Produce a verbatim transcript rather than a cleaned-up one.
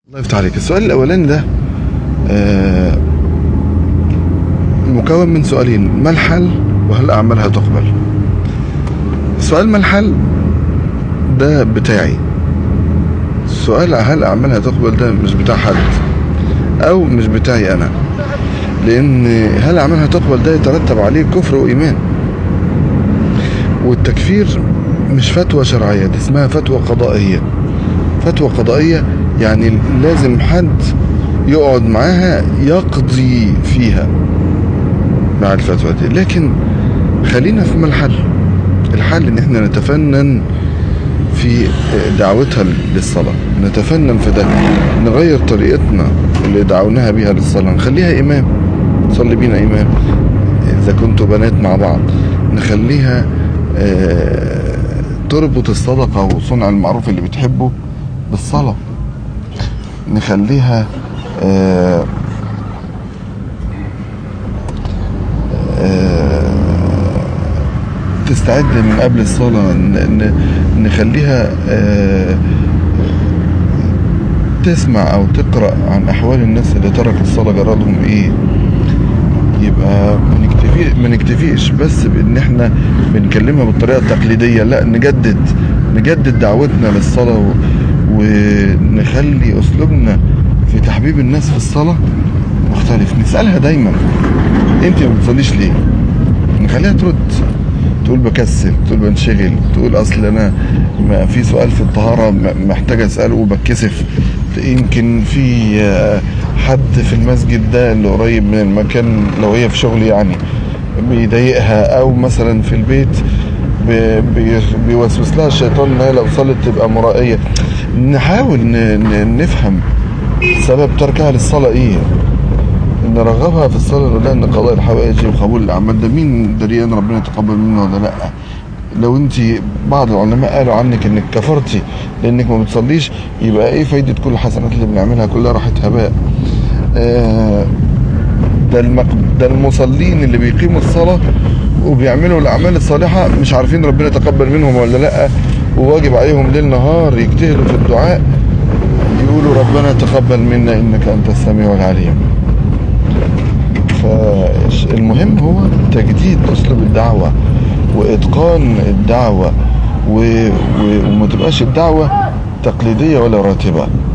الله يفتح عليك. السؤال الاولاني ده آه مكون من سؤالين: ما الحل وهل اعمالها تقبل؟ سؤال ما الحل ده بتاعي، السؤال هل اعمالها تقبل ده مش بتاع حد او مش بتاعي انا، لان هل اعمالها تقبل ده يترتب عليه كفر وايمان، والتكفير مش فتوى شرعية، دي اسمها فتوى قضائية. فتوى قضائية يعني لازم حد يقعد معاها يقضي فيها مع الفتوى دي. لكن خلينا في ما الحل. الحل ان احنا نتفنن في دعوتها للصلاة، نتفنن في ده، نغير طريقتنا اللي دعوناها بيها للصلاة، نخليها إمام، نصلي بينا إمام إذا كنتوا بنات مع بعض، نخليها آه تربط الصدقة وصنع المعروف اللي بتحبه بالصلاة، نخليها آه آه تستعد من قبل الصلاة، نخليها آه تسمع او تقرأ عن احوال الناس اللي تركوا الصلاة جرالهم ايه. يبقى ما نكتفي ما نكتفيش بس بان احنا بنكلمها بالطريقة التقليدية، لا، نجدد نجدد دعوتنا للصلاة ونخلي اسلوبنا في تحبيب الناس في الصلاة مختلف. نسألها دايما: انت ما بتصليش ليه؟ نخليها ترد، تقول بكسل، تقول بنشغل، تقول اصل انا ما في سؤال في الطهارة محتاج اسأله وبتكسف، يمكن في حد في المسجد ده اللي قريب من المكان لو هي في شغل يعني بيضايقها، او مثلا في البيت بيوسوس لها الشيطان ان هي لو صلت تبقى مرائية. نحاول نفهم سبب تركها للصلاة ايه، نرغبها في الصلاة، نقول لها ان قضاء الحوائج وقبول الاعمال ده مين دريان ربنا يتقبل منه ولا لا. لو انت بعض العلماء قالوا عنك انك كفرتي لانك ما بتصليش، يبقى ايه فايدة كل الحسنات اللي بنعملها؟ كلها راحت هباء. آه ده المق... ده المصلين اللي بيقيموا الصلاة وبيعملوا الاعمال الصالحة مش عارفين ربنا يتقبل منهم ولا لا، وواجب عليهم ليل نهار يجتهدوا في الدعاء، يقولوا ربنا تقبل منا انك انت السميع العليم. فالمهم هو تجديد اسلوب الدعوة واتقان الدعوة و... و... وما تبقاش الدعوة تقليدية ولا راتبة.